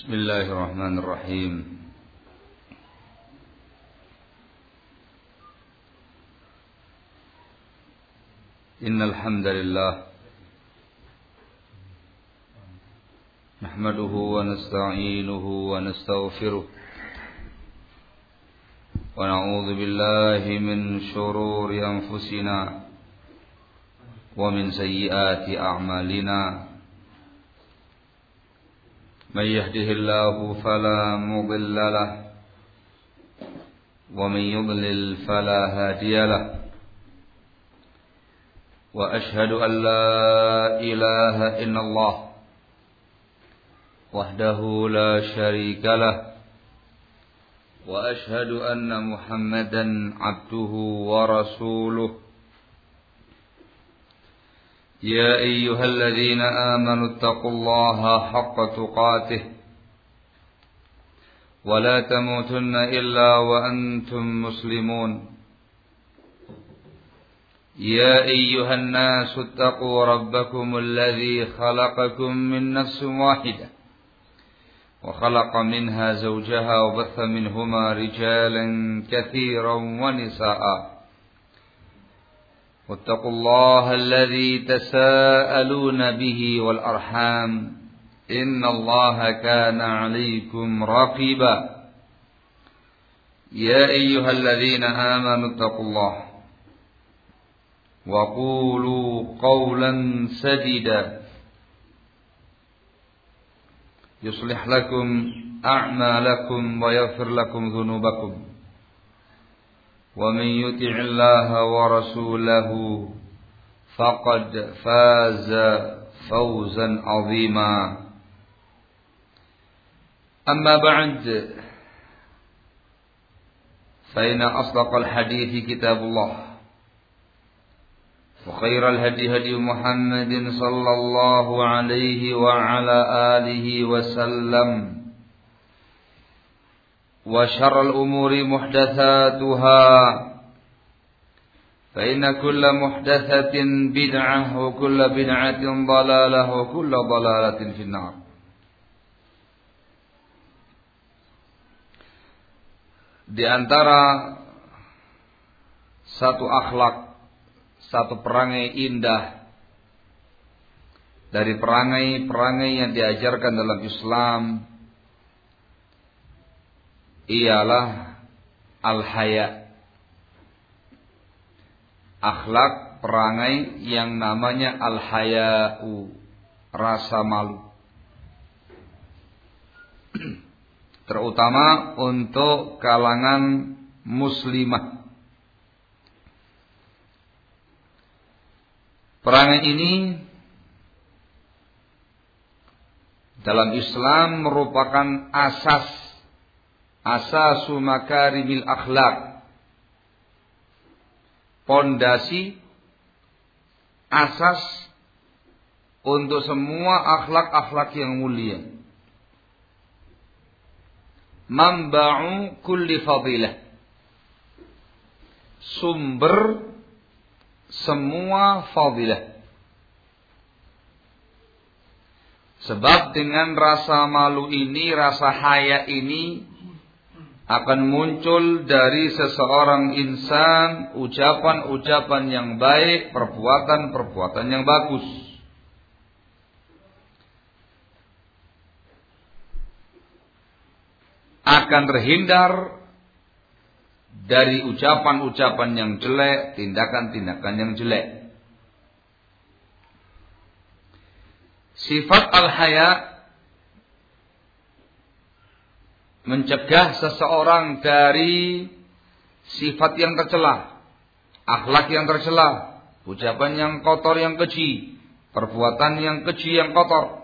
Bismillahirrahmanirrahim. Innal hamdalillah nahmaduhu wa nasta'inuhu wa nastaghfiruh wa na'udzu billahi min shururi anfusina wa min sayyiati a'malina. من يهده الله فلا مضل له ومن يضلل فلا هادي له وأشهد أن لا إله إلا الله وحده لا شريك له وأشهد أن محمدا عبده ورسوله يا أيها الذين آمنوا اتقوا الله حق تقاته ولا تموتن إلا وأنتم مسلمون يا أيها الناس اتقوا ربكم الذي خلقكم من نفس واحدة وخلق منها زوجها وبث منهما رجالا كثيرا ونساء واتقوا الله الذي تساءلون به والأرحام إن الله كان عليكم رقيبا يا أيها الذين آمنوا اتقوا الله وقولوا قولا سديدا يصلح لكم أعمالكم ويغفر لكم ذنوبكم ومن يطع الله ورسوله فقد فاز فوزا عظيما أما بعد فإن أصدق الحديث كتاب الله وخير الهدي هدي محمد صلى الله عليه وعلى آله وسلم وشر الأمور محدثاتها فإن كل محدثة بدعة وكل بدعة ضلالة وكل ضلالة في النار. Di antara satu akhlak, satu perangai indah dari perangai-perangai yang diajarkan dalam Islam ialah al-haya. Akhlak perangai yang namanya al-haya'u, rasa malu. Terutama untuk kalangan muslimah. Perangai ini dalam Islam merupakan asasu makarimil akhlak, pondasi, asas untuk semua akhlak-akhlak yang mulia. Manba'u kulli fadilah, sumber semua fadilah. Sebab dengan rasa malu ini, rasa haya ini akan muncul dari seseorang insan ucapan-ucapan yang baik, perbuatan-perbuatan yang bagus. Akan terhindar dari ucapan-ucapan yang jelek, tindakan-tindakan yang jelek. Sifat al-haya mencegah seseorang dari sifat yang tercela, akhlak yang tercela, ucapan yang kotor yang keji, perbuatan yang keji yang kotor.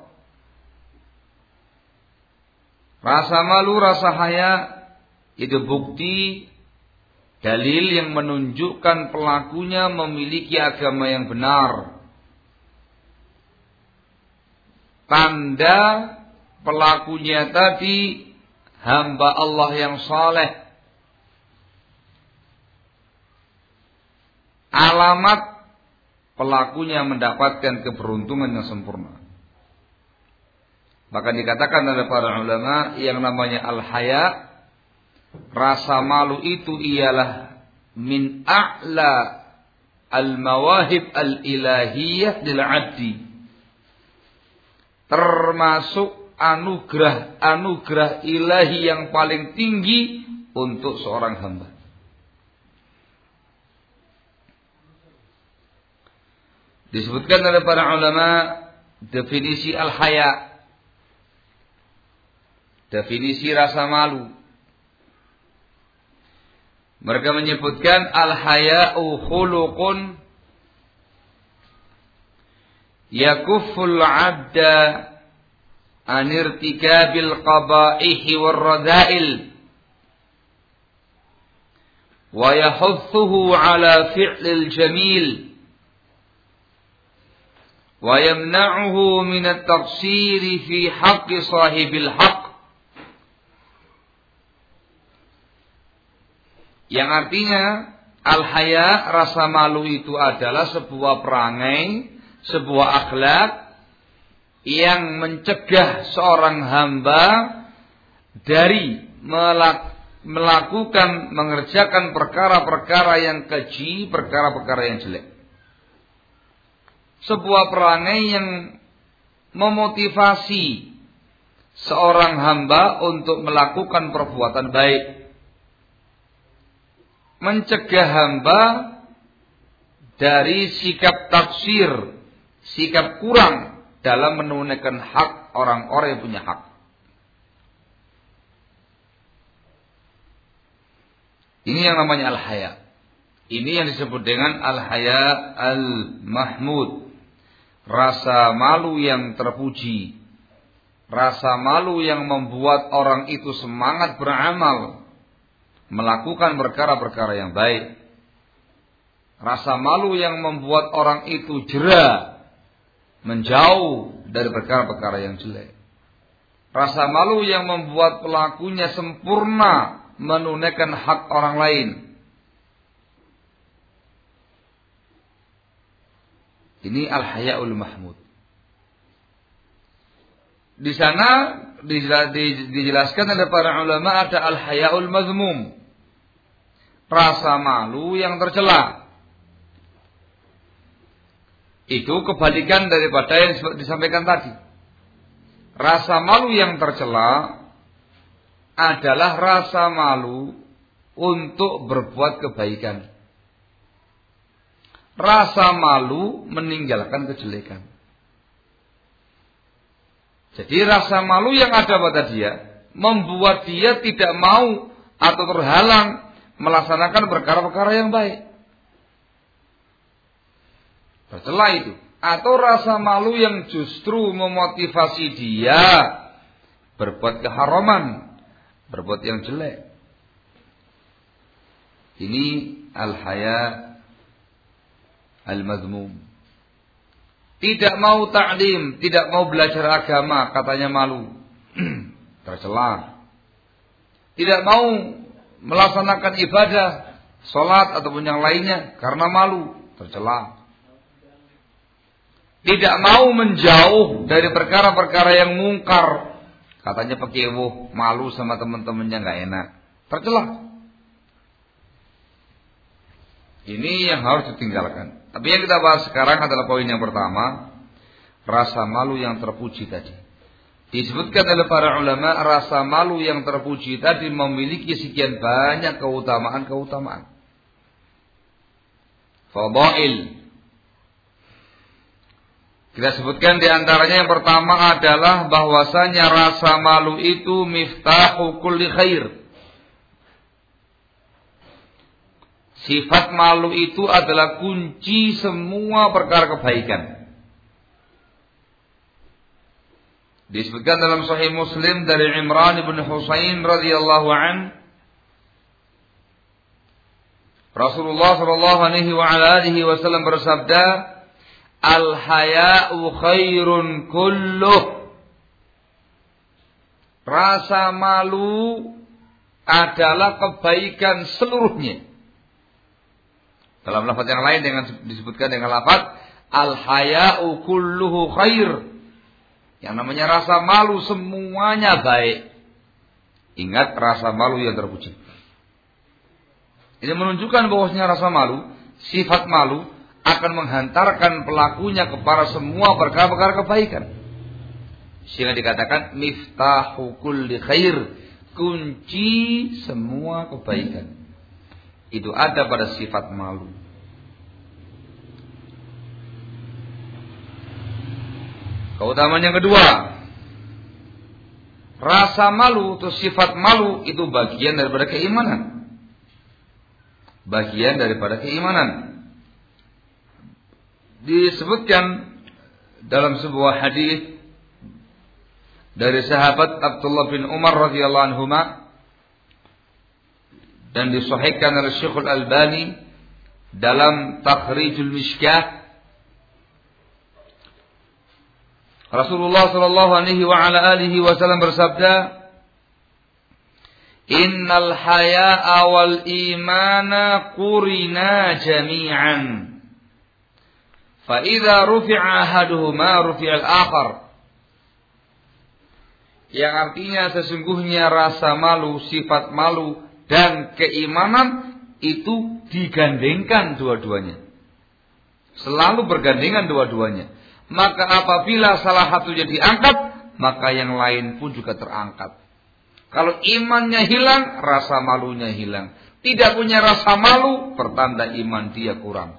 Rasa malu, rasa haya itu bukti, dalil yang menunjukkan pelakunya memiliki agama yang benar. Tanda pelakunya tadi hamba Allah yang saleh. Alamat pelakunya mendapatkan keberuntungan yang sempurna. Maka dikatakan oleh para ulama yang namanya al-haya, rasa malu itu ialah min a'la al-mawahib al-ilahiyah lil 'abdi. Termasuk anugerah ilahi yang paling tinggi untuk seorang hamba. Disebutkan oleh para ulama definisi al-haya. Definisi rasa malu. Mereka menyebutkan al-haya'u khuluqun yakufful 'abda an irtikabil qaba'ihi war radha'il wa yahuthuhu 'ala fi'lil jamil wa yamna'uhu min at-taqsiri fi haqqi sahibil haqq. Yang artinya al-haya, rasa malu itu adalah sebuah perangai, sebuah akhlak yang mencegah seorang hamba dari melakukan, mengerjakan perkara-perkara yang keji, perkara-perkara yang jelek. Sebuah perangai yang memotivasi seorang hamba untuk melakukan perbuatan baik. Mencegah hamba dari sikap taksir, sikap kurang dalam menunaikan hak orang-orang yang punya hak. Ini yang namanya al-haya. Ini yang disebut dengan al-haya al-mahmud. Rasa malu yang terpuji. Rasa malu yang membuat orang itu semangat beramal, melakukan perkara-perkara yang baik. Rasa malu yang membuat orang itu jera, menjauh dari perkara-perkara yang jelek. Rasa malu yang membuat pelakunya sempurna menunaikan hak orang lain. Ini al-haya'ul mahmud. Di sana dijelaskan oleh para ulama ada al-haya'ul mazmum. Rasa malu yang tercela. Itu kebalikan daripada yang disampaikan tadi. Rasa malu yang tercela adalah rasa malu untuk berbuat kebaikan. Rasa malu meninggalkan kejelekan. Jadi rasa malu yang ada pada dia membuat dia tidak mau atau terhalang melaksanakan perkara-perkara yang baik. Tercela itu. Atau rasa malu yang justru memotivasi dia berbuat keharaman, berbuat yang jelek. Ini al-haya al-mazmum. Tidak mau ta'lim, tidak mau belajar agama, katanya malu. Tercela. Tidak mau melaksanakan ibadah, sholat ataupun yang lainnya karena malu, tercela. Tidak mau menjauh dari perkara-perkara yang mungkar, katanya pekewuh, malu sama teman-temannya nggak enak, tercela. Ini yang harus ditinggalkan. Tapi yang kita bahas sekarang adalah poin yang pertama, rasa malu yang terpuji tadi. Disebutkan oleh para ulama, rasa malu yang terpuji tadi memiliki sekian banyak keutamaan-keutamaan. Fadail. Kita sebutkan di antaranya yang pertama adalah bahwasanya rasa malu itu miftahu kulli khair. Sifat malu itu adalah kunci semua perkara kebaikan. Disebutkan dalam Sahih Muslim dari Imran bin Husain radhiyallahu an, Rasulullah sallallahu alaihi wasallam bersabda, al-haya'u khairun kulluh. Rasa malu adalah kebaikan seluruhnya. Dalam lafaz yang lain disebutkan dengan lafaz al-haya'u kulluhu khair. Yang namanya rasa malu semuanya baik. Ingat rasa malu yang terpuji. Ini menunjukkan bahwasanya rasa malu, sifat malu akan menghantarkan pelakunya kepada semua perkara-perkara kebaikan. Sehingga dikatakan miftahu kulli khair, kunci semua kebaikan. Itu ada pada sifat malu. Keutamaan yang kedua, rasa malu atau sifat malu itu bagian daripada keimanan. Bagian daripada keimanan. Disebutkan dalam sebuah hadis dari sahabat Abdullah bin Umar radhiyallahu anhuma dan disahihkan oleh Syekh Al-Albani dalam Takhrijul Mishkah. Rasulullah sallallahu alaihi wa ala alihi wasallam bersabda, "Innal haya'a wal imana qurina jami'an. Fa idza rufi'a ahaduhuma rufi'a al-akhar." Yang artinya sesungguhnya rasa malu, sifat malu dan keimanan itu digandengkan dua-duanya. Selalu bergandengan dua-duanya. Maka apabila salah satunya diangkat, maka yang lain pun juga terangkat. Kalau imannya hilang, rasa malunya hilang. Tidak punya rasa malu, pertanda iman dia kurang.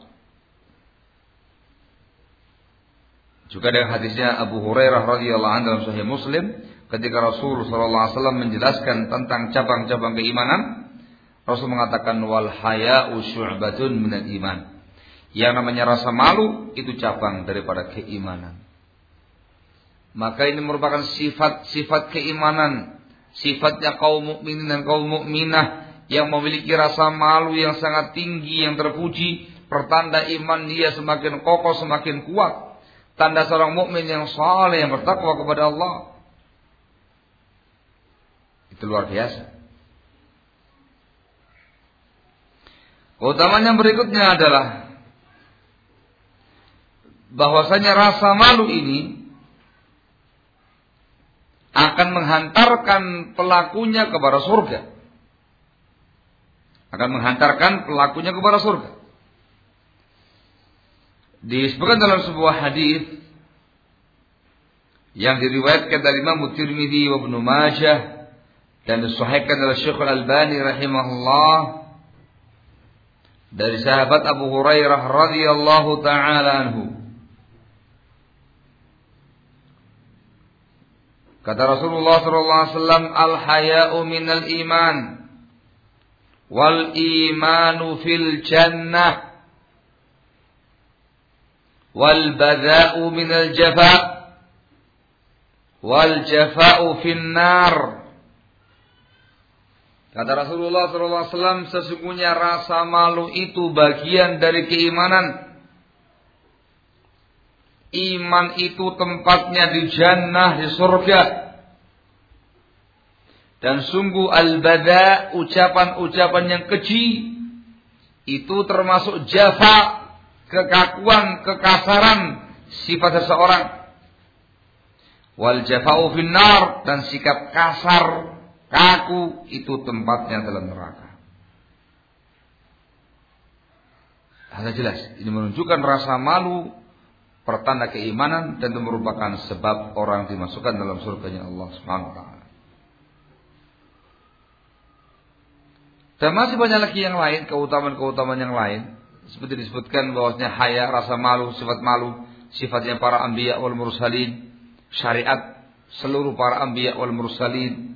Juga dengan hadisnya Abu Hurairah radhiyallahu anhu dalam Sahih Muslim, ketika Rasul sallallahu alaihi wasallam menjelaskan tentang cabang-cabang keimanan, Rasul mengatakan wal haya'u syu'batun minal iman. Yang namanya rasa malu itu cabang daripada keimanan. Maka ini merupakan sifat-sifat keimanan, sifatnya kaum mukminin dan kaum mukminah yang memiliki rasa malu yang sangat tinggi, yang terpuji, pertanda iman dia semakin kokoh, semakin kuat. Tanda seorang mukmin yang saleh, yang bertakwa kepada Allah. Itu luar biasa. Keutamaan yang berikutnya adalah bahwasanya rasa malu ini akan menghantarkan pelakunya kepada surga. Akan menghantarkan pelakunya kepada surga. Disebutkan dalam sebuah hadis yang diriwayatkan dari Imam Tirmidzi wa Ibnu Majah dan disahihkan oleh Syekh Al-Albani rahimahullah dari sahabat Abu Hurairah radhiyallahu taala anhu. Kata Rasulullah sallallahu alaihi wasallam, al-haya'u minal iman wal imanu fil jannah wal bada'u minal jafa' wal jafa'u fin nar. Kata Rasulullah sallallahu alaihi wasallam, sesungguhnya rasa malu itu bagian dari keimanan. Iman itu tempatnya di jannah, di surga. Dan sungguh al-bada, ucapan-ucapan yang keji, itu termasuk jafa, kekakuan, kekasaran sifat seseorang. Wal jafa'u finnar, dan sikap kasar, kaku, itu tempatnya dalam neraka. Hanya jelas, ini menunjukkan rasa malu pertanda keimanan dan itu merupakan sebab orang dimasukkan dalam surganya Allah Subhanahu wa taala. Dan masih banyak lagi yang lain, keutamaan-keutamaan yang lain, seperti disebutkan bahwasanya haya, rasa malu, sifat malu, sifatnya para anbiya wal mursalin, syariat seluruh para anbiya wal mursalin.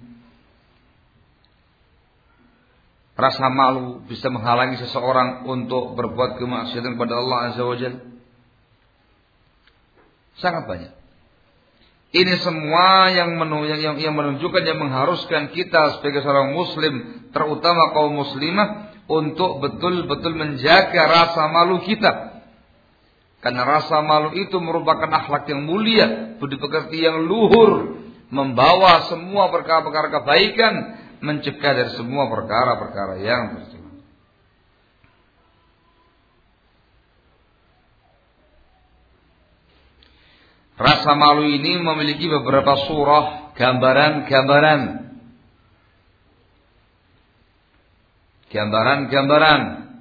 Rasa malu bisa menghalangi seseorang untuk berbuat kemaksiatan kepada Allah Azza wa Jalla. Sangat banyak. Ini semua yang menunjukkan, yang mengharuskan kita sebagai seorang muslim, terutama kaum muslimah, untuk betul-betul menjaga rasa malu kita. Karena rasa malu itu merupakan akhlak yang mulia, budi pekerti yang luhur, membawa semua perkara-perkara kebaikan, mencegah dari semua perkara-perkara yang tercela. Rasa malu ini memiliki beberapa surah, gambaran-gambaran. Gambaran-gambaran.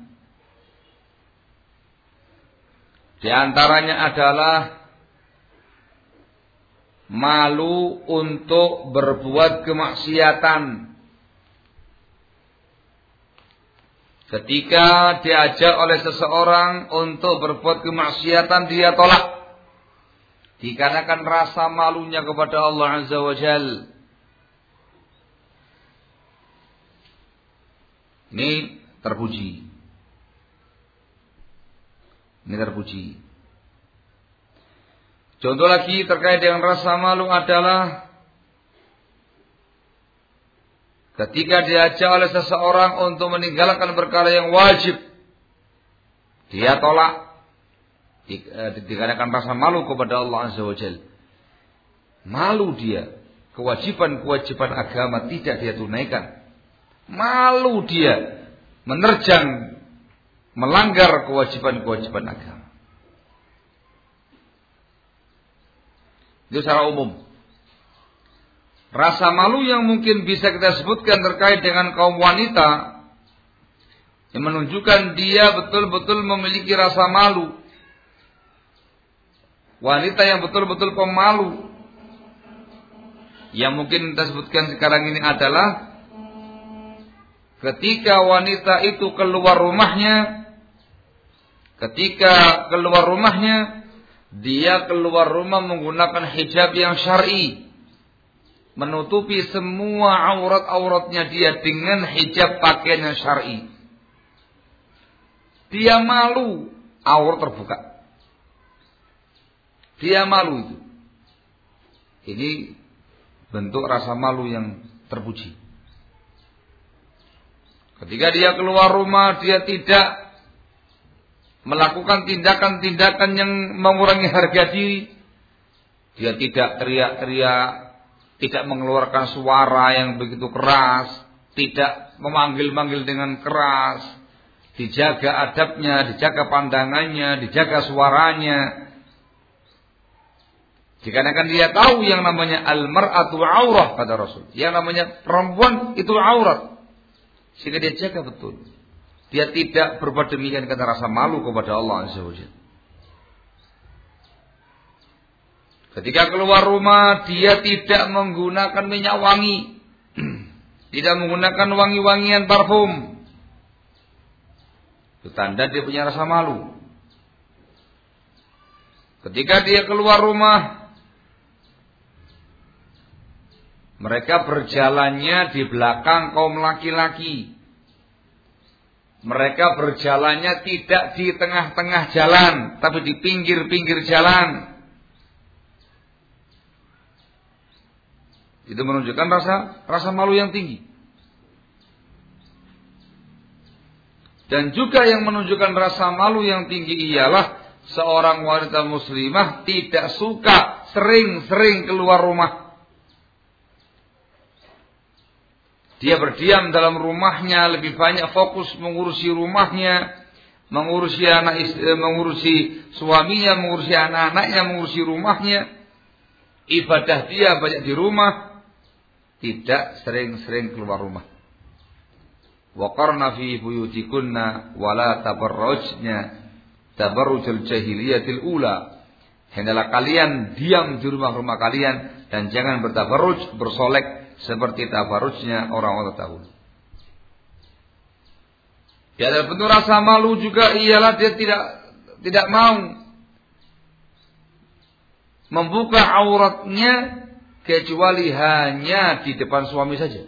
Di antaranya adalah malu untuk berbuat kemaksiatan. Ketika diajak oleh seseorang untuk berbuat kemaksiatan, dia tolak. Dikarenakan rasa malunya kepada Allah Azza wa Jal. Ini terpuji. Ini terpuji. Contoh lagi terkait dengan rasa malu adalah ketika diajak oleh seseorang untuk meninggalkan perkara yang wajib, dia tolak. Dikarenakan rasa malu kepada Allah Azza wa Jalla. Malu dia, kewajiban-kewajiban agama tidak dia tunaikan. Malu dia menerjang, melanggar kewajiban-kewajiban agama. Itu secara umum. Rasa malu yang mungkin bisa kita sebutkan terkait dengan kaum wanita, yang menunjukkan dia betul-betul memiliki rasa malu. Wanita yang betul-betul pemalu, yang mungkin kita sebutkan sekarang ini adalah ketika wanita itu keluar rumahnya, dia keluar rumah menggunakan hijab yang syar'i, menutupi semua aurat-auratnya dia dengan hijab pakaian yang syar'i. Dia malu, aurat terbuka. Dia malu itu. Ini bentuk rasa malu yang terpuji. Ketika dia keluar rumah, dia tidak melakukan tindakan-tindakan yang mengurangi harga diri. Dia tidak teriak-teriak, tidak mengeluarkan suara yang begitu keras, tidak memanggil-manggil dengan keras. Dijaga adabnya, dijaga pandangannya, dijaga suaranya. Dikarenakan dia tahu yang namanya al-mar'atu aurah, kata Rasul. Yang namanya perempuan itu aurat. Sehingga dia jaga betul. Dia tidak berbuat demikian karena rasa malu kepada Allah Azza wa Jalla. Ketika keluar rumah, dia tidak menggunakan minyak wangi. Tidak menggunakan wangi-wangian parfum. Itu tanda dia punya rasa malu. Ketika dia keluar rumah, mereka berjalannya di belakang kaum laki-laki. Mereka berjalannya tidak di tengah-tengah jalan, tapi di pinggir-pinggir jalan. Itu menunjukkan rasa malu yang tinggi. Dan juga yang menunjukkan rasa malu yang tinggi ialah seorang wanita muslimah tidak suka sering-sering keluar rumah. Dia berdiam dalam rumahnya, lebih banyak fokus mengurusi rumahnya, mengurusi suaminya, mengurusi anak-anaknya, mengurusi rumahnya. Ibadah dia banyak di rumah, tidak sering-sering keluar rumah. Waqarna fi buyutikunna wala tabarrujna tabarrujal jahiliyatil ula. Hendaklah kalian diam di rumah-rumah kalian dan jangan bertabarruj, bersolek seperti tabarrujnya orang-orang dahulu. Di antara bentuk rasa malu juga ialah dia tidak mau membuka auratnya kecuali hanya di depan suami saja.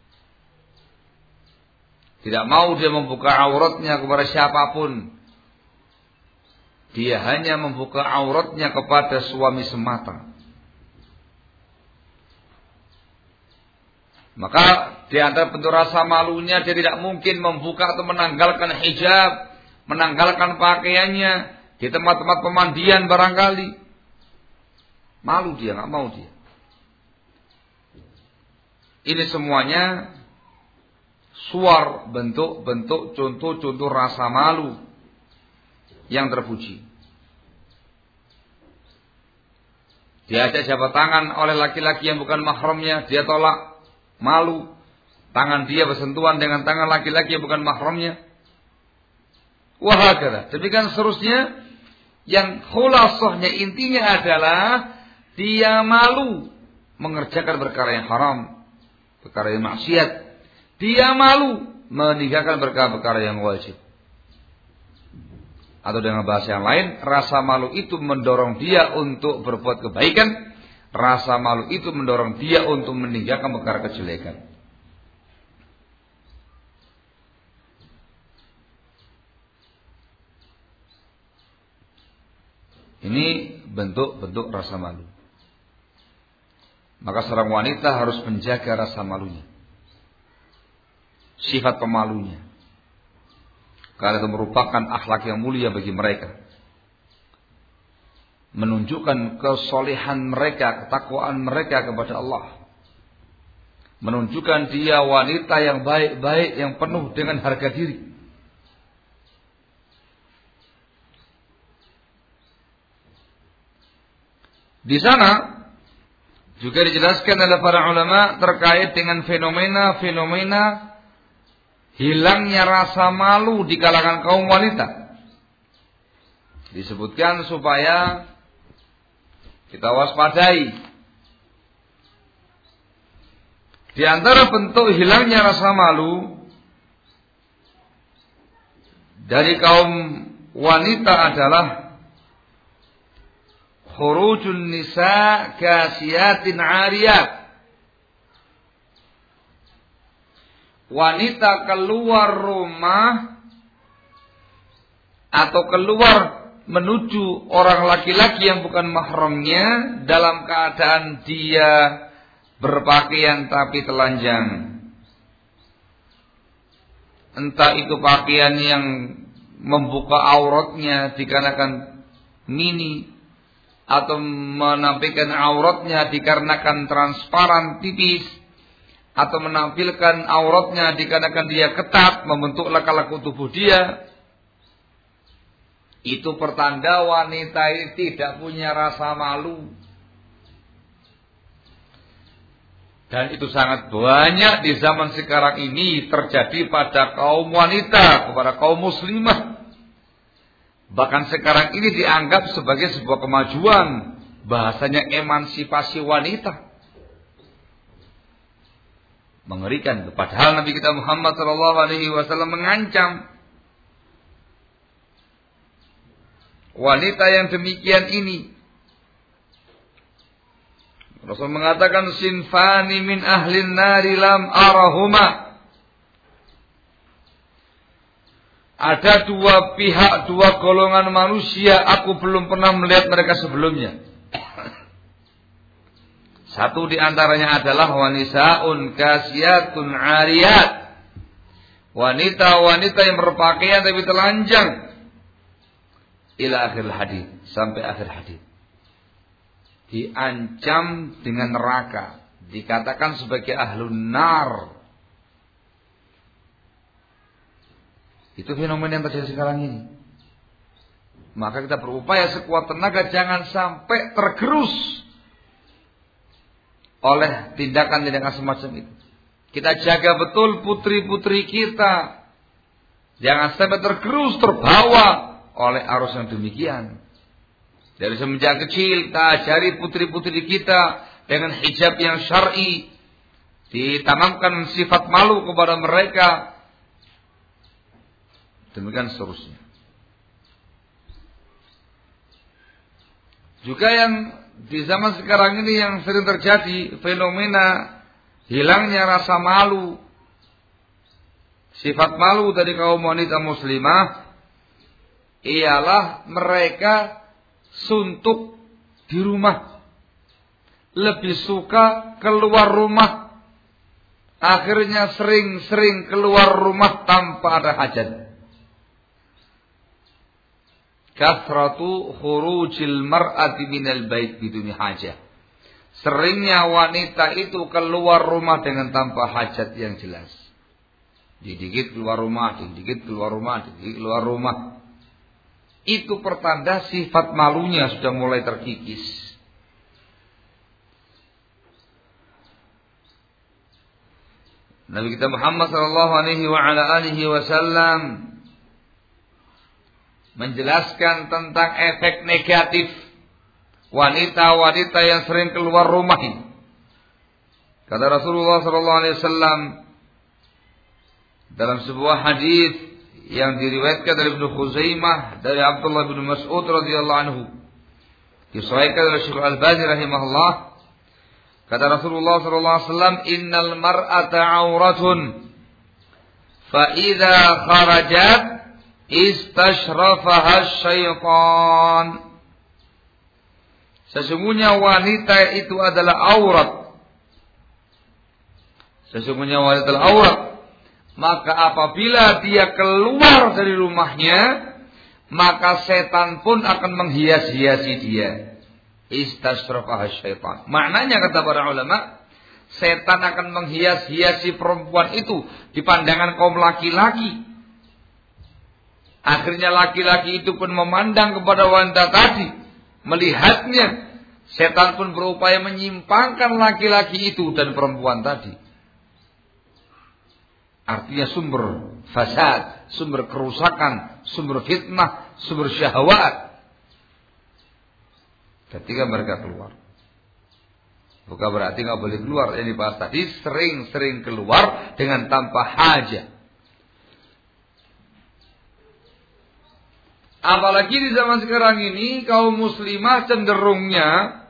Tidak mau dia membuka auratnya kepada siapapun. Dia hanya membuka auratnya kepada suami semata. Maka di antara bentuk rasa malunya dia tidak mungkin membuka atau menanggalkan hijab, menanggalkan pakaiannya di tempat-tempat pemandian barangkali. Malu dia, nggak mau dia. Ini semuanya suar, bentuk-bentuk, contoh-contoh rasa malu yang terpuji. Diajak jabat tangan oleh laki-laki yang bukan mahramnya, dia tolak, malu. Tangan dia bersentuhan dengan tangan laki-laki yang bukan mahramnya. Wahakala. Demikian seterusnya. Yang khulasahnya intinya adalah dia malu mengerjakan perkara yang haram, perkara yang maksiat. Dia malu meninggalkan perkara-perkara yang wajib. Atau dengan bahasa yang lain, rasa malu itu mendorong dia untuk berbuat kebaikan. Rasa malu itu mendorong dia untuk meninggalkan perkara kejelekan. Ini bentuk-bentuk rasa malu. Maka seorang wanita harus menjaga rasa malunya, sifat pemalunya. Karena itu merupakan akhlak yang mulia bagi mereka. Menunjukkan kesolehan mereka, ketakwaan mereka kepada Allah. Menunjukkan dia wanita yang baik-baik, yang penuh dengan harga diri. Di sana juga dijelaskan oleh para ulama terkait dengan fenomena-fenomena hilangnya rasa malu di kalangan kaum wanita. Disebutkan supaya kita waspadai. Di antara bentuk hilangnya rasa malu dari kaum wanita adalah khurujun nisa kasiyatin 'ariyat. Wanita keluar rumah atau keluar menuju orang laki-laki yang bukan mahramnya dalam keadaan dia berpakaian tapi telanjang. Entah itu pakaian yang membuka auratnya dikarenakan mini, atau menampilkan auratnya dikarenakan transparan tipis, atau menampilkan auratnya dikarenakan dia ketat membentuk laka-laku tubuh dia. Itu pertanda wanita ini tidak punya rasa malu. Dan itu sangat banyak di zaman sekarang ini terjadi pada kaum wanita, kepada kaum muslimah. Bahkan sekarang ini dianggap sebagai sebuah kemajuan. Bahasanya emansipasi wanita. Mengerikan. Padahal Nabi kita Muhammad SAW mengancam wanita yang demikian ini. Rasul mengatakan sinfani min ahlin nari lam arahuma. Ada dua pihak, dua golongan manusia, aku belum pernah melihat mereka sebelumnya. Satu di antaranya adalah wanisaun kasiyatun 'ariyat. Wanita-wanita yang berpakaian tapi telanjang. Ila akhir hadis, sampai akhir hadis. Diancam dengan neraka, dikatakan sebagai ahlun nar. Itu fenomena yang terjadi sekarang ini. Maka kita berupaya sekuat tenaga jangan sampai tergerus oleh tindakan-tindakan semacam itu. Kita jaga betul putri-putri kita. Jangan sampai tergerus, terbawa oleh arus yang demikian. Dari semenjak kecil kita ajari putri-putri kita dengan hijab yang syar'i. Ditanamkan sifat malu kepada mereka. Demikian seterusnya. Juga yang di zaman sekarang ini yang sering terjadi fenomena hilangnya rasa malu, sifat malu dari kaum wanita muslimah, ialah mereka suntuk di rumah, lebih suka keluar rumah, akhirnya sering-sering keluar rumah tanpa ada hajat. Kathratu khurujil mar'ati minal bait biduni hajah. Seringnya wanita itu keluar rumah dengan tanpa hajat yang jelas. Dikit keluar rumah, dikit keluar rumah, dikit keluar rumah. Itu pertanda sifat malunya sudah mulai terkikis. Nabi kita Muhammad sallallahu alaihi wa ala alihi wasallam menjelaskan tentang efek negatif wanita-wanita yang sering keluar rumah ini. Kata Rasulullah sallallahu alaihi wasallam dalam sebuah hadis yang diriwayatkan dari Ibnu Khuzaimah dari Abdullah bin Mas'ud radhiyallahu anhu, disahihkan oleh Syekh Al-Albani rahimahullah, kata Rasulullah sallallahu alaihi wasallam, "Innal mar'ata 'auratun fa idza kharajat istashrafaha syaitan." Sesungguhnya wanita itu adalah aurat. Sesungguhnya wanita adalah aurat. Maka apabila dia keluar dari rumahnya, maka setan pun akan menghias-hiasi dia. Istashrafaha syaitan. Maknanya kata para ulama, setan akan menghias-hiasi perempuan itu di pandangan kaum laki-laki. Akhirnya laki-laki itu pun memandang kepada wanita tadi, melihatnya. Setan pun berupaya menyimpangkan laki-laki itu dan perempuan tadi. Artinya sumber fasad, sumber kerusakan, sumber fitnah, sumber syahwat ketika mereka keluar. Bukan berarti nggak boleh keluar. Yang dibahas tadi sering-sering keluar dengan tanpa hajat. Apalagi di zaman sekarang ini kaum muslimah cenderungnya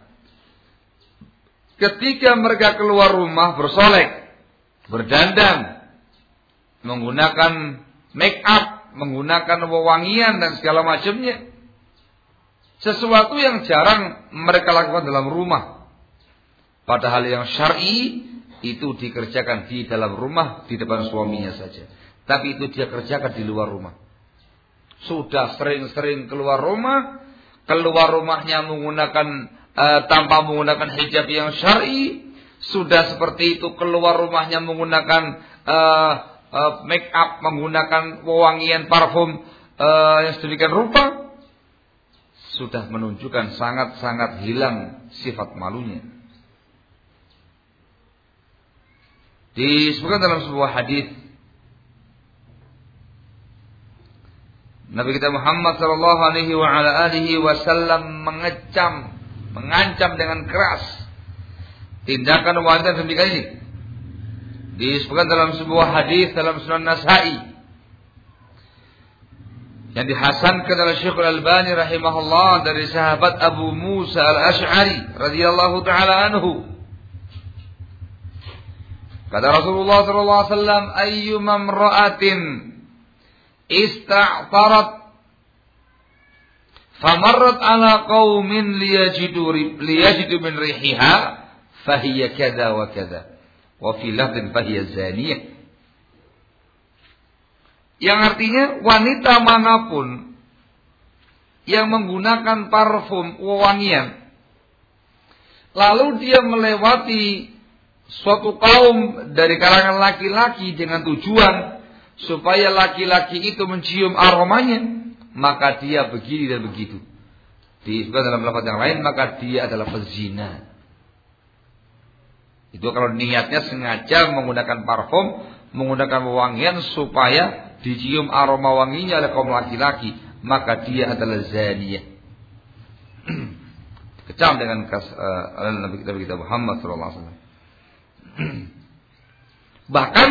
ketika mereka keluar rumah bersolek, berdandan, menggunakan make up, menggunakan wewangian dan segala macamnya. Sesuatu yang jarang mereka lakukan dalam rumah. Padahal yang syar'i itu dikerjakan di dalam rumah di depan suaminya saja. Tapi itu dia kerjakan di luar rumah. Sudah sering-sering keluar rumah, keluar rumahnya menggunakan tanpa menggunakan hijab yang syar'i, sudah seperti itu keluar rumahnya menggunakan make up, menggunakan wewangian parfum yang sedemikian rupa, sudah menunjukkan sangat-sangat hilang sifat malunya. Disebutkan dalam sebuah hadis, Nabi kita Muhammad sallallahu alaihi wa ala alihi wasallam mengancam dengan keras tindakan wanita demikian ini. Disebutkan dalam sebuah hadis dalam Sunan Nasa'i yang dihasankan oleh Syekh Al-Albani rahimahullah dari sahabat Abu Musa Al-Asy'ari radhiyallahu taala anhu. Kata Rasulullah sallallahu alaihi wasallam, "Ayyuma imra'atin ista'tarat famarrat ala qaumin liyajidu min rihiha fahiya kadza wa kadza wa fi lafdhin fahiya zaniyah." Yang artinya wanita manapun yang menggunakan parfum wewangian lalu dia melewati suatu kaum dari kalangan laki-laki dengan tujuan supaya laki-laki itu mencium aromanya, maka dia begini dan begitu. Disebut dalam lafaz yang lain, maka dia adalah pezina. Itu kalau niatnya sengaja menggunakan parfum, menggunakan wewangian supaya dicium aroma wanginya oleh kaum laki-laki, maka dia adalah zaniyah. Kecam dengan Nabi kita Muhammad sallallahu alaihi wasallam. Bahkan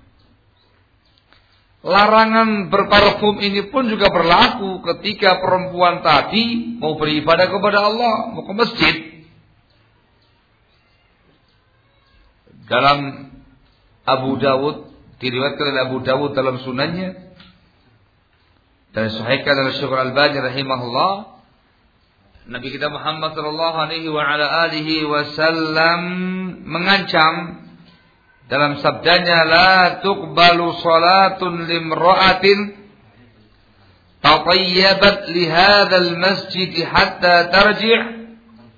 larangan berparfum ini pun juga berlaku ketika perempuan tadi mau beribadah kepada Allah, mau ke masjid. Dalam Abu Dawud, diriwayatkan oleh Abu Dawud dalam sunannya dan disahihkan oleh Syekh Al-Albani rahimahullah, Nabi kita Muhammad sallallahu alaihi wa ala alihi wasallam mengancam dalam sabdanya, "La tuqbalu salatun limra'atin tatayyabat li hadzal masjid hatta tarji'."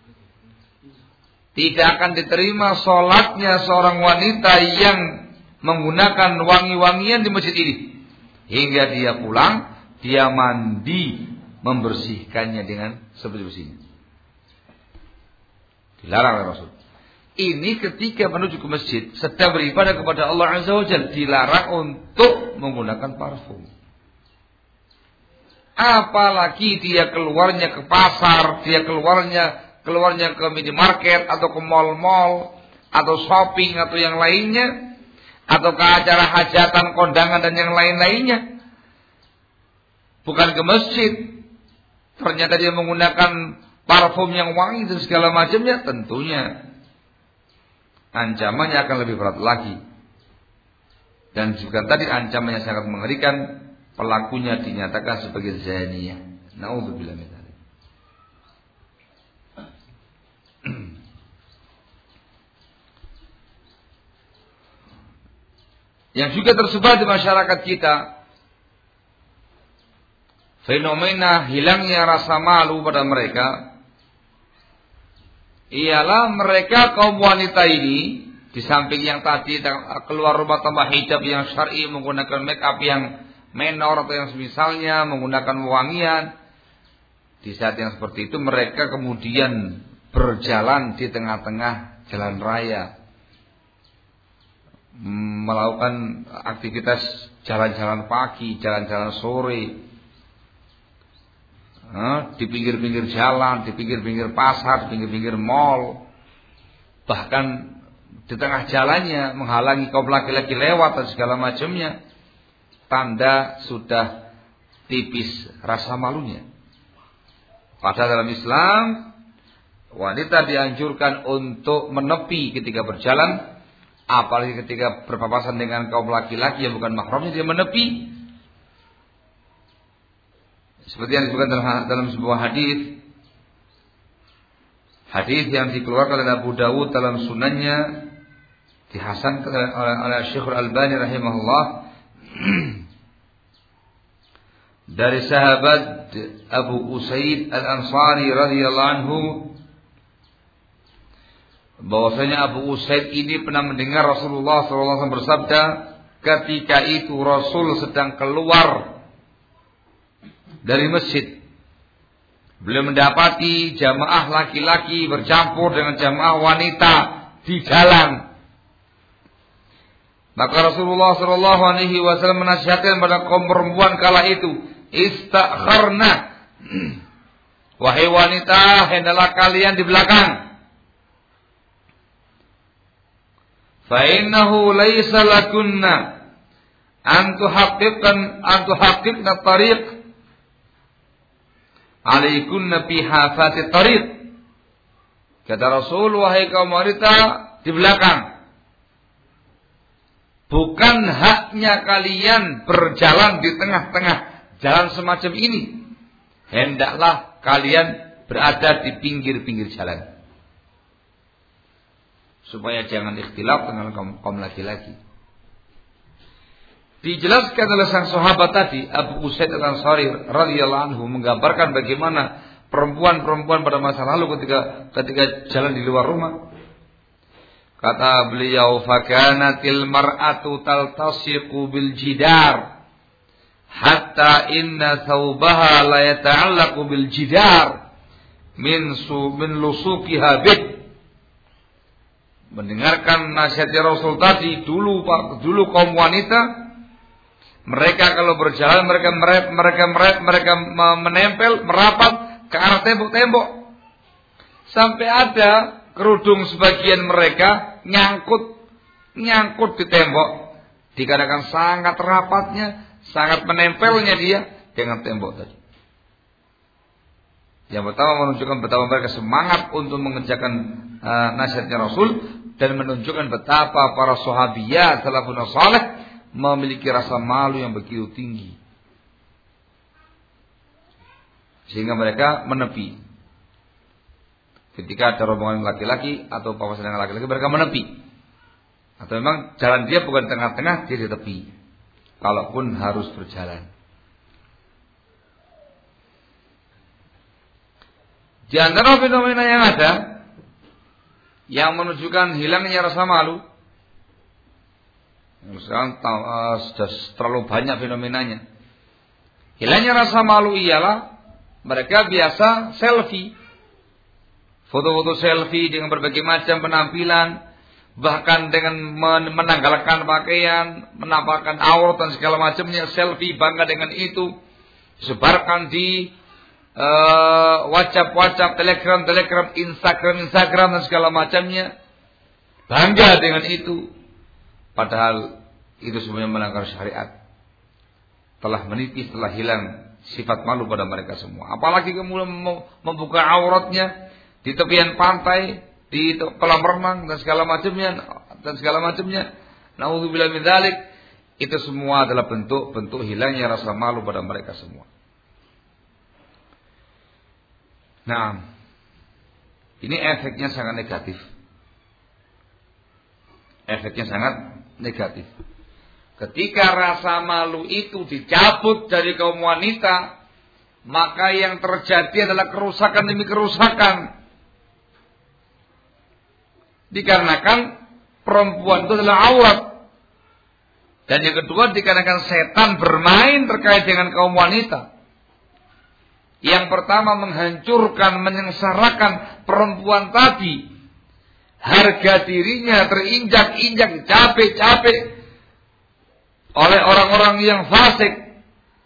Tidak akan diterima salatnya seorang wanita yang menggunakan wangi-wangian di masjid ini hingga dia pulang, dia mandi, membersihkannya dengan sebersih-bersihnya. Dilarang oleh Rasul. Ini ketika menuju ke masjid sedang beribadah kepada Allah Azza wa Jalla, dilarang untuk menggunakan parfum. Apalagi dia keluarnya ke pasar, dia keluarnya ke minimarket atau ke mall-mall atau shopping atau yang lainnya, atau ke acara hajatan, kondangan dan yang lain-lainnya. Bukan ke masjid. Ternyata dia menggunakan parfum yang wangi dan segala macamnya, tentunya ancamannya akan lebih berat lagi. Dan juga tadi ancamannya sangat mengerikan, pelakunya dinyatakan sebagai zaniyah. Na'udzubillah min dzalik. Yang juga tersebar di masyarakat kita, fenomena hilangnya rasa malu pada mereka, ialah mereka kaum wanita ini, di samping yang tadi keluar rumah tanpa hijab yang syar'i, menggunakan make up yang menor atau yang semisalnya, menggunakan wangian, di saat yang seperti itu mereka kemudian berjalan di tengah-tengah jalan raya, melakukan aktivitas jalan-jalan pagi, jalan-jalan sore, di pinggir-pinggir jalan, di pinggir-pinggir pasar, di pinggir-pinggir mall, bahkan di tengah jalannya menghalangi kaum laki-laki lewat dan segala macamnya. Tanda sudah tipis rasa malunya. Padahal dalam Islam wanita dianjurkan untuk menepi ketika berjalan, apalagi ketika berpapasan dengan kaum laki-laki yang bukan mahramnya, dia menepi. Seperti yang disebutkan dalam sebuah hadis yang dikeluarkan oleh Abu Dawud dalam sunannya, dihasankan oleh Syekh Al-Albani rahimahullah, dari sahabat Abu Usaid Al-Ansari radhiyallahu anhu, bahwasanya Abu Usaid ini pernah mendengar Rasulullah SAW bersabda, ketika itu Rasul sedang keluar dari masjid, beliau mendapati jamaah laki-laki bercampur dengan jamaah wanita di jalan. Maka Rasulullah SAW menasihatkan pada kaum perempuan kala itu, istakharna, wahai wanita, hendaklah kalian di belakang. Fa innahu laisa lakunna an tuhaqqiqna tariq alaikunna fi hafati tariq. Kata Rasul, wahai kaum wanita, di belakang. Bukan haknya kalian berjalan di tengah-tengah jalan semacam ini. Hendaklah kalian berada di pinggir-pinggir jalan, supaya jangan ikhtilaf dengan kaum laki-laki. Dijelaskan oleh sang sahabat tadi, Abu Usaid Al-Ansari radhiyallahu anhu, menggambarkan bagaimana perempuan-perempuan pada masa lalu ketika jalan di luar rumah. Kata beliau, fakanatil mar'atu taltasiqu bil jidar hatta inna thawbaha la yata'allaqu bil jidar min lusuqiha bih. Mendengarkan nasihatnya Rasul tadi, dulu kaum wanita, mereka kalau berjalan mereka menempel, merapat ke arah tembok-tembok, sampai ada kerudung sebagian mereka nyangkut di tembok, dikarenakan sangat rapatnya, sangat menempelnya dia dengan tembok tadi. Yang pertama menunjukkan betapa mereka semangat untuk mengerjakan nasihatnya Rasul, dan menunjukkan betapa para sahabiyat salafun saleh memiliki rasa malu yang begitu tinggi, sehingga mereka menepi. Ketika ada rombongan laki-laki atau papasan dengan laki-laki, mereka menepi. Atau memang jalan dia bukan di tengah-tengah, dia di tepi, kalaupun harus berjalan. Di antara fenomena yang ada yang menunjukkan hilangnya rasa malu, sekarang sudah terlalu banyak fenomenanya. Hilangnya rasa malu ialah mereka biasa selfie foto-foto selfie dengan berbagai macam penampilan, bahkan dengan menanggalkan pakaian, menampakkan aurat dan segala macamnya, selfie bangga dengan itu, sebarkan di WhatsApp, Telegram, Instagram dan segala macamnya, bangga dengan itu, padahal itu semuanya melanggar syariat. Telah menipis, telah hilang sifat malu pada mereka semua. Apalagi kemudian membuka auratnya di tepian pantai, di kolam renang dan segala macamnya. Nauzubillah min dzalik. Itu semua adalah bentuk hilangnya rasa malu pada mereka semua. Nah, ini efeknya sangat negatif. Ketika rasa malu itu dicabut dari kaum wanita, maka yang terjadi adalah kerusakan demi kerusakan. Dikarenakan perempuan itu adalah aurat. Dan yang kedua, dikarenakan setan bermain terkait dengan kaum wanita. Yang pertama, menghancurkan, menyengsarakan perempuan tadi. Harga dirinya terinjak-injak, capek-capek oleh orang-orang yang fasik.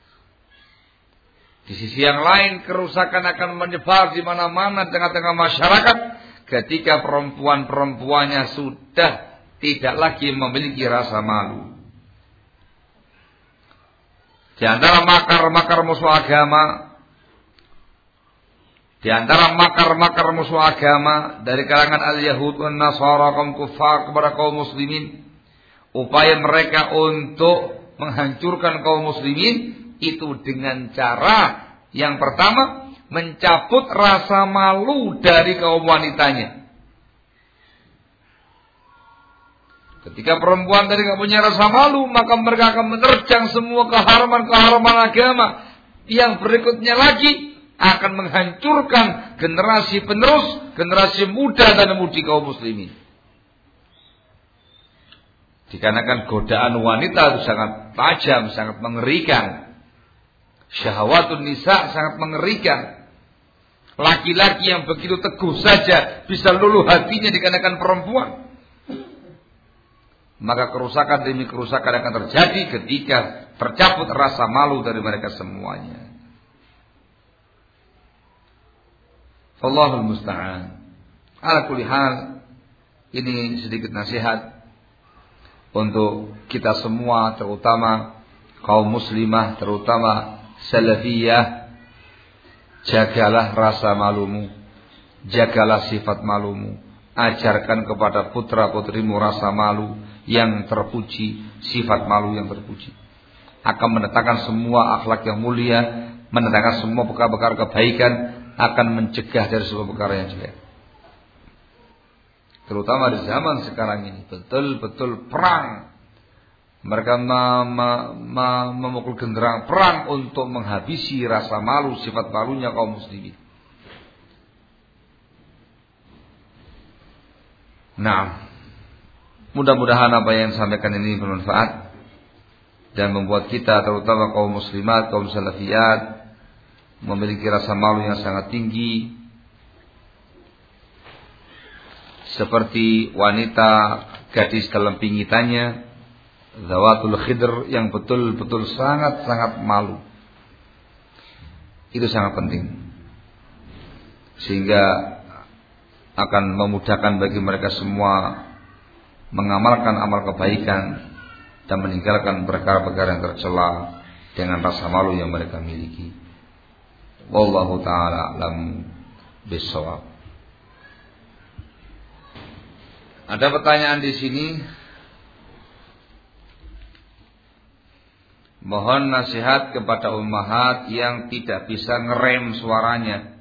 Di sisi yang lain, kerusakan akan menyebar di mana-mana tengah-tengah masyarakat ketika perempuan-perempuannya sudah tidak lagi memiliki rasa malu. Di antara makar-makar musuh agama, dari kalangan al-Yahud dan Nasara, kaum kufar kepada kaum muslimin, upaya mereka untuk menghancurkan kaum muslimin itu dengan cara yang pertama, mencabut rasa malu dari kaum wanitanya. Ketika perempuan tadi tidak punya rasa malu, maka mereka akan menerjang semua keharaman-keharaman agama. Yang berikutnya lagi akan menghancurkan generasi penerus, generasi muda dan mudi kaum muslimin. Dikarenakan godaan wanita itu sangat tajam, sangat mengerikan. Syahwatun nisa sangat mengerikan. Laki-laki yang begitu teguh saja bisa luluh hatinya dikarenakan perempuan. Maka kerusakan demi kerusakan akan terjadi ketika tercabut rasa malu dari mereka semuanya. Wallahul musta'an. Ala kulli hal, ini sedikit nasihat untuk kita semua, terutama kaum muslimah, terutama salafiyah. Jagalah rasa malumu, jagalah sifat malumu, ajarkan kepada putra-putrimu rasa malu yang terpuji, sifat malu yang terpuji. Akan mendatangkan semua akhlak yang mulia, mendatangkan semua perkara-perkara kebaikan, akan mencegah dari semua perkara yang jelek. Terutama di zaman sekarang ini, betul-betul perang. Mereka memukul genderang perang untuk menghabisi rasa malu, sifat malunya kaum muslimin. Nah, mudah-mudahan apa yang disampaikan ini bermanfaat dan membuat kita, terutama kaum muslimat, kaum salafiyat, memiliki rasa malu yang sangat tinggi, seperti wanita gadis dalam pingitannya, zawatul khidr, yang betul-betul sangat-sangat malu. Itu sangat penting, sehingga akan memudahkan bagi mereka semua mengamalkan amal kebaikan dan meninggalkan perkara-perkara yang tercela dengan rasa malu yang mereka miliki. Wallahu ta'ala a'lam bissawab. Ada pertanyaan di sini. Mohon nasihat kepada ummahat yang tidak bisa ngerem suaranya.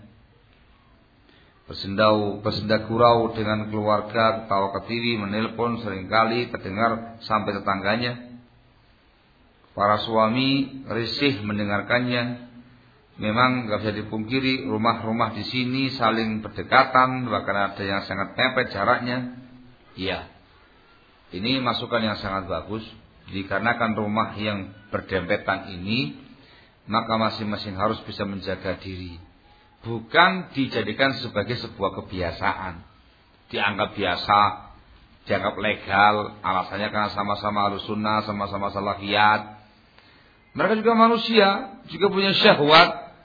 Bersenda gurau dengan keluarga, ketawa ketiwi, menelpon seringkali terdengar sampai tetangganya. Para suami risih mendengarkannya. Memang gak bisa dipungkiri, rumah-rumah di sini saling berdekatan, bahkan ada yang sangat mepet jaraknya. Iya, ini masukan yang sangat bagus. Dikarenakan rumah yang berdempetan ini, maka masing-masing harus bisa menjaga diri. bukan dijadikan sebagai sebuah kebiasaan. Dianggap biasa, dianggap legal, alasannya karena sama-sama Ahlussunnah, sama-sama salafiyat. Mereka juga manusia, juga punya syahwat.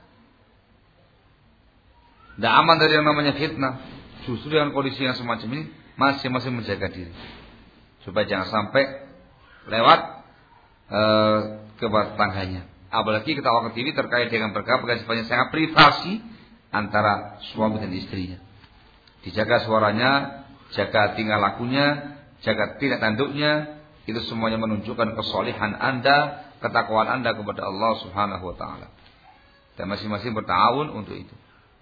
Tidak aman dari yang namanya fitnah. Justru dengan kondisi yang semacam ini masing-masing menjaga diri supaya jangan sampai lewat ke tetangganya. Apalagi kita waktu ini terkait dengan perkara-perkara sifatnya sangat privasi antara suami dan istrinya. Dijaga suaranya, jaga tingkah lakunya, jaga tindak tanduknya. Itu semuanya menunjukkan kesolihan Anda, ketakwaan Anda kepada Allah Subhanahu wa taala. Dan masing-masing bertawun untuk itu.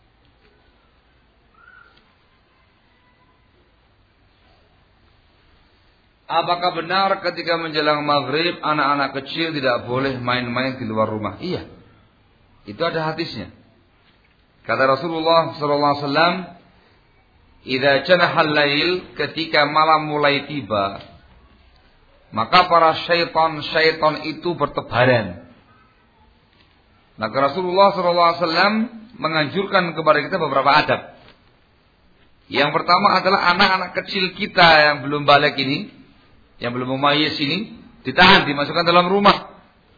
Apakah benar ketika menjelang maghrib anak-anak kecil tidak boleh main-main di luar rumah? Iya. Itu ada hadisnya. Kata Rasulullah sallallahu alaihi wasallam, "Idza janahal lail," ketika malam mulai tiba, maka para syaitan itu bertebaran. Maka Rasulullah sallallahu alaihi wasallam menganjurkan kepada kita beberapa adab. Yang pertama adalah anak-anak kecil kita yang belum balik ini, yang belum memayyiz ini, ditahan, dimasukkan dalam rumah.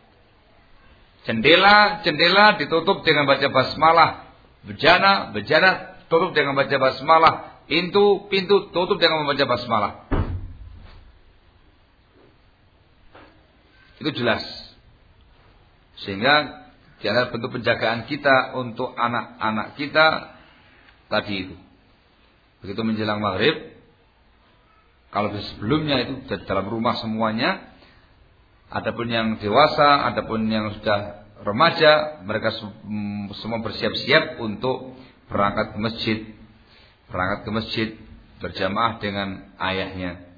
Jendela ditutup dengan baca basmalah. Bejana tutup dengan baca basmalah. Pintu tutup dengan membaca basmalah. Itu jelas. Sehingga di antara bentuk penjagaan kita untuk anak-anak kita tadi itu. Begitu menjelang maghrib, kalau sebelumnya itu dalam rumah semuanya, adapun yang dewasa, adapun yang sudah remaja, mereka semua bersiap-siap untuk berangkat ke masjid berjamaah dengan ayahnya.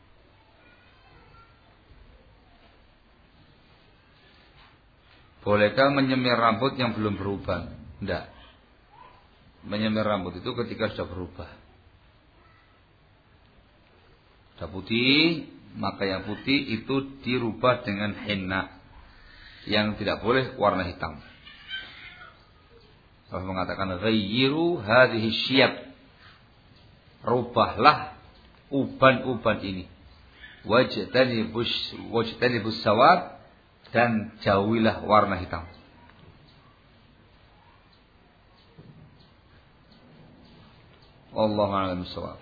Bolehkah menyemir rambut yang belum berubah? Tidak. Menyemir rambut itu ketika sudah berubah. Sudah putih, maka yang putih itu dirubah dengan henna. Yang tidak boleh warna hitam. Allah mengatakan ghayyiru hadhihi syiyab. Rubahlah uban-uban ini. Wajtanibus sawad, dan jauhilah warna hitam. Wallahu a'lam bishawab.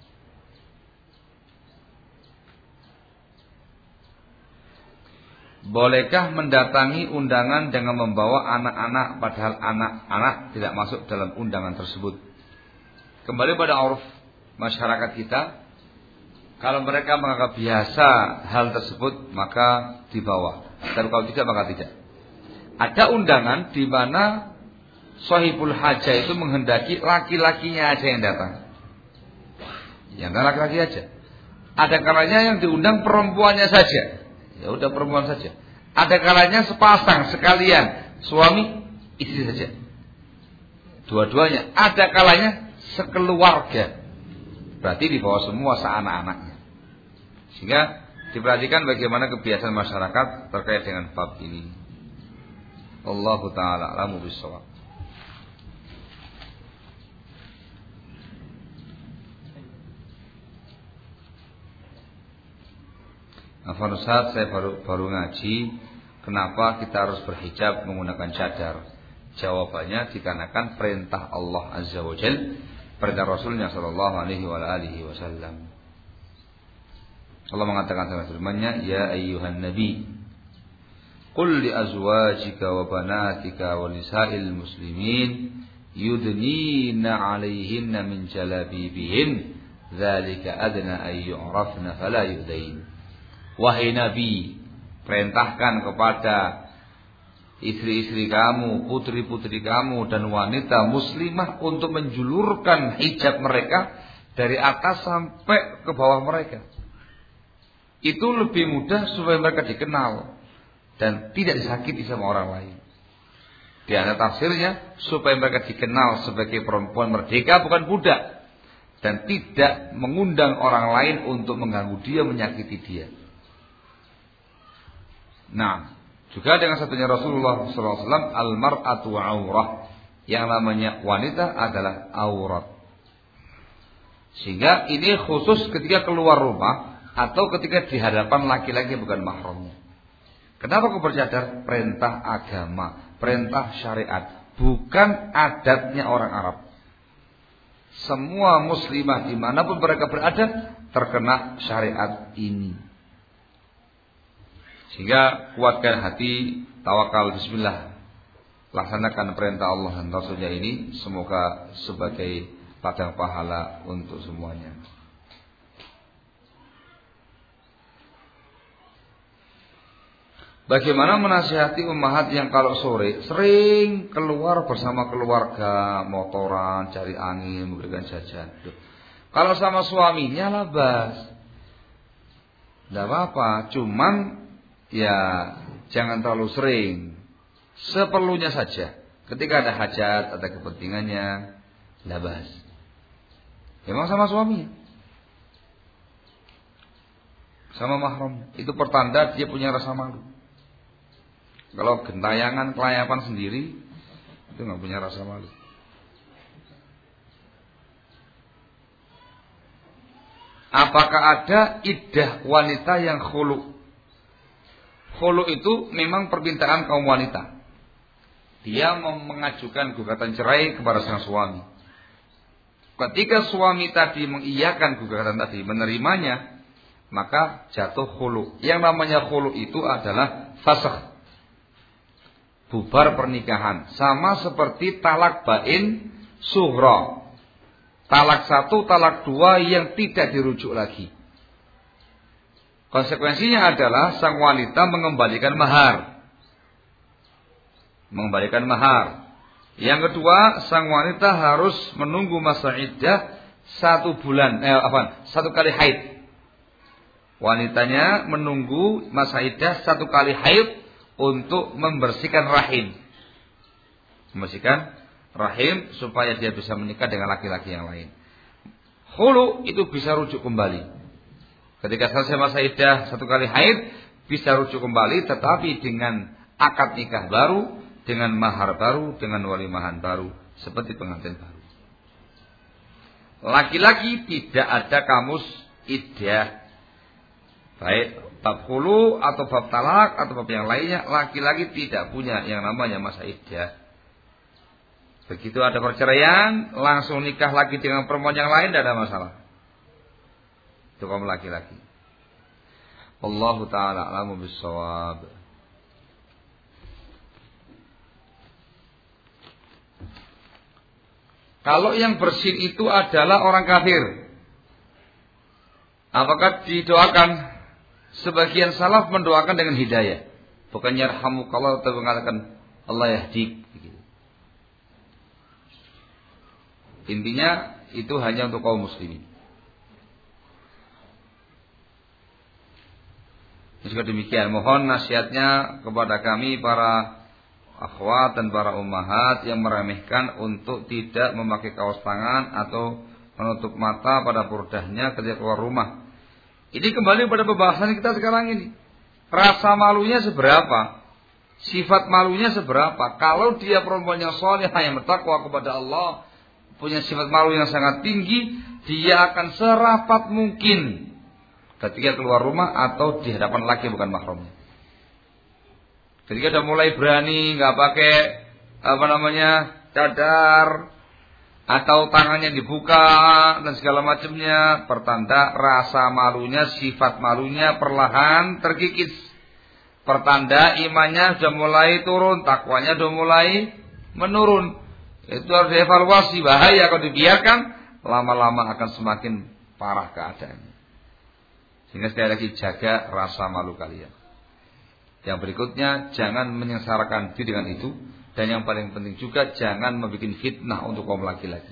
Bolehkah mendatangi undangan dengan membawa anak-anak padahal anak-anak tidak masuk dalam undangan tersebut? Kembali pada uruf masyarakat kita, kalau mereka menganggap biasa hal tersebut maka dibawa. Dan kalau tidak maka tidak. Ada undangan di mana sahibul hajah itu menghendaki laki-lakinya aja yang datang. Yang laki-laki aja. Ada kalanya yang diundang perempuannya saja. Ya udah perempuan saja. Ada kalanya sepasang sekalian, suami istri saja. Dua-duanya. Ada kalanya sekeluarga. Berarti dibawa semua seanak-anaknya. Sehingga diperhatikan bagaimana kebiasaan masyarakat terkait dengan bab ini. Wallahu taala a'lamu bishawab. Afwan Ustaz, saya baru ngaji, kenapa kita harus berhijab menggunakan cadar? Jawabannya dikarenakan perintah Allah Azza wa Jalla, perintah Rasulnya sallallahu alaihi wasallam. Allah mengatakan dalam firman-Nya, "Ya ayyuhan nabi, qul li azwajika wa banatika wa nisa'il muslimin yudnina 'alaihinna min jalabibihin, dzalika adna ay yu'rafna fala yu'dain." Wahai Nabi, perintahkan kepada istri-istri kamu, putri-putri kamu dan wanita muslimah untuk menjulurkan hijab mereka dari atas sampai ke bawah mereka. Itu lebih mudah supaya mereka dikenal dan tidak disakiti sama orang lain. Di antara tafsirnya, supaya mereka dikenal sebagai perempuan merdeka bukan budak, dan tidak mengundang orang lain untuk mengganggu dia, menyakiti dia. Nah, juga dengan satunya Rasulullah SAW, al-mar'atu aurah. Yang namanya wanita adalah aurat. Sehingga ini khusus ketika keluar rumah atau ketika di hadapan laki-laki bukan mahramnya. Kenapa kau bercadar? Perintah agama, perintah syariat, bukan adatnya orang Arab. Semua muslimah dimanapun mereka berada terkena syariat ini. Sehingga kuatkan hati, tawakal, bismillah. Laksanakan perintah Allah dan Rasulnya ini. Semoga sebagai ladang pahala untuk semuanya. Bagaimana menasihati ummahat yang kalau sore sering keluar bersama keluarga, motoran, cari angin, memberikan jajan. Kalau sama suaminya labas, tidak apa-apa. Cuman ya jangan terlalu sering, seperlunya saja. Ketika ada hajat, ada kepentingannya, labas. Memang sama suami, sama mahram. Itu pertanda dia punya rasa malu. Kalau gentayangan, kelayapan sendiri, itu nggak punya rasa malu. Apakah ada iddah wanita yang khulu? Khulu itu memang permintaan kaum wanita. Dia mengajukan gugatan cerai kepada sang suami. Ketika suami tadi mengiyakan gugatan tadi, menerimanya, maka jatuh khulu. Yang namanya khulu itu adalah fasakh, bubar pernikahan. Sama seperti talak bain sughra, talak 1, talak 2 yang tidak dirujuk lagi. Konsekuensinya adalah sang wanita mengembalikan mahar. Mengembalikan mahar. Yang kedua, sang wanita harus menunggu masa iddah 1 bulan, 1 kali haid. Wanitanya menunggu masa iddah 1 kali haid untuk membersihkan rahim. Membersihkan rahim supaya dia bisa menikah dengan laki-laki yang lain. Khulu itu bisa rujuk kembali. Ketika selesai masa iddah 1 kali haid, bisa rujuk kembali, tetapi dengan akad nikah baru, dengan mahar baru, dengan walimahan baru, seperti pengantin baru. Laki-laki tidak ada kamus iddah, baik bab khulu atau bab talak atau bab yang lainnya. Laki-laki tidak punya yang namanya masa iddah. Begitu ada perceraian, langsung nikah lagi dengan perempuan yang lain, tidak ada masalah. Itu kaum laki-laki. Wallahu ta'ala a'lamu bis-shawab. Kalau yang bersin itu adalah orang kafir, apakah didoakan? Sebagian salaf mendoakan dengan hidayah, bukan yarhamukallah atau mengatakan Allah yahdik. Intinya itu hanya untuk kaum muslimin. Jika demikian, mohon nasihatnya kepada kami para akhwat dan para ummahat yang meremehkan untuk tidak memakai kaos tangan atau menutup mata pada burdahnya ketika keluar rumah. Ini kembali pada pembahasan kita sekarang ini. Rasa malunya seberapa? Sifat malunya seberapa? Kalau dia perempuan yang salihah, yang bertakwa kepada Allah, punya sifat malu yang sangat tinggi, dia akan serapat mungkin ketika keluar rumah atau di hadapan laki bukan mahramnya. Ketika sudah mulai berani, nggak pakai cadar atau tangannya dibuka dan segala macamnya, pertanda rasa malunya, sifat malunya perlahan terkikis. Pertanda imannya sudah mulai turun, takwanya sudah mulai menurun. Itu harus dievaluasi. Bahaya kalau dibiarkan, lama-lama akan semakin parah keadaannya. Sehingga sekali lagi jaga rasa malu kalian. Yang berikutnya, jangan menyengsarakan diri dengan itu. Dan yang paling penting juga, jangan membuat fitnah untuk kaum laki-laki.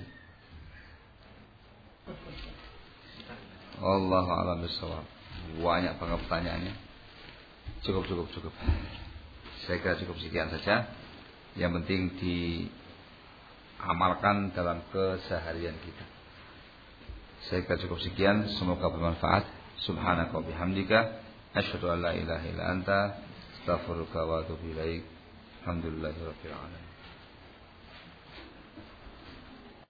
Allahu a'lam bishawab. Banyak banget pertanyaannya. Cukup. Saya kira cukup sekian saja. Yang penting diamalkan dalam keseharian kita. Saya kira cukup sekian. Semoga bermanfaat. Subhanaka wa bihamdika asyhadu an la ilaha illa anta astaghfiruka wa atubu ilaik. Alhamdulillahirabbil alamin.